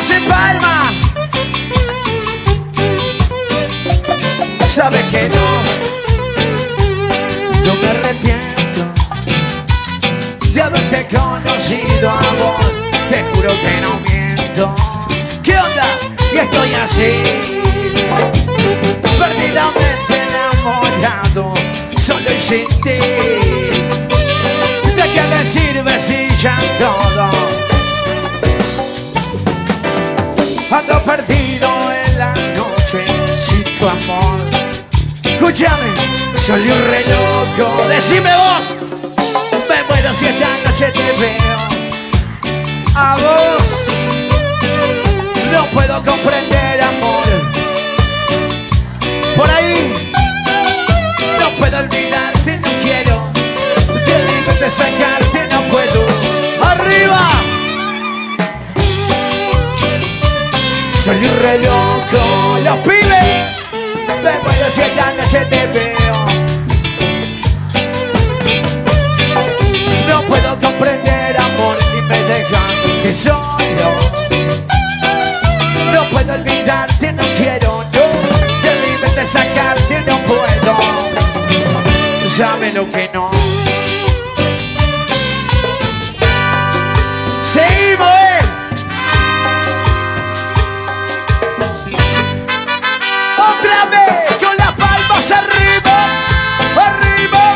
Palmas en palma. Sabes que no me arrepiento de haberte conocido a vos. Te juro que no miento. ¿Qué onda? Y estoy así, perdidamente enamorado, solo y sin ti. ¿De qué me sirve si ya todo? Ando perdido en la noche sin tu amor. Escúchame, soy un re loco. Decime vos, me muero si esta noche te veo a vos. No puedo comprender, amor. Por ahí no puedo olvidarte, no quiero de sacarte, no puedo. ¡Arriba! Soy un re loco. Los pibes, me muero si esta noche te veo. No puedo comprender, amor, y me dejan de solo. No puedo olvidarte, no quiero, no. De mi mente sacarte, no puedo. Sabe lo que no. Seguimos, otra vez, con las palmas arriba, arriba.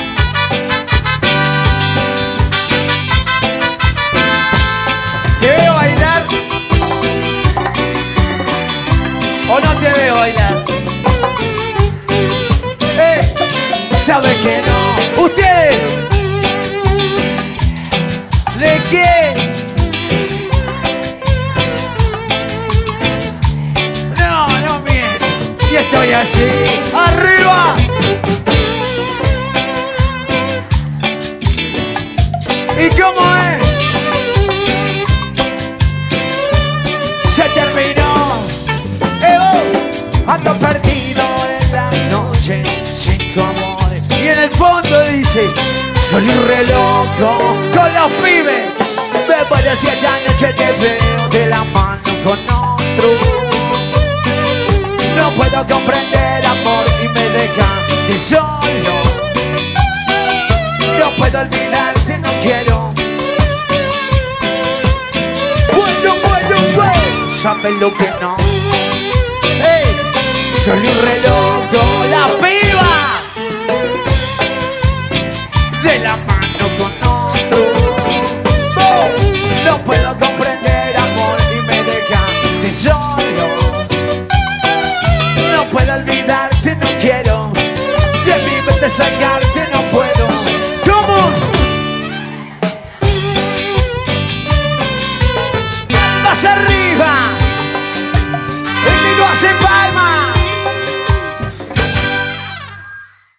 ¿Te veo bailar? ¿O no te veo bailar? ¿Sabe que no? ¿Ustedes? ¿De qué? No miento. Y estoy así. ¡Arriba! ¿Y cómo es? Se terminó. Ando perdido en la noche sin tu amor. Y en el fondo dice, soy un re loco con los pibes. Me muero si esta noche te veo de la mano con otro. No puedo comprender, amor, y me deja de solo. No puedo olvidarte, no quiero. Bueno, ¿sabes lo que no? Soy un re loco, la piba de la mano con otro. No puedo comprender, amor, y me deja de solo. No puedo olvidarte, no quiero de mi mente sacarte.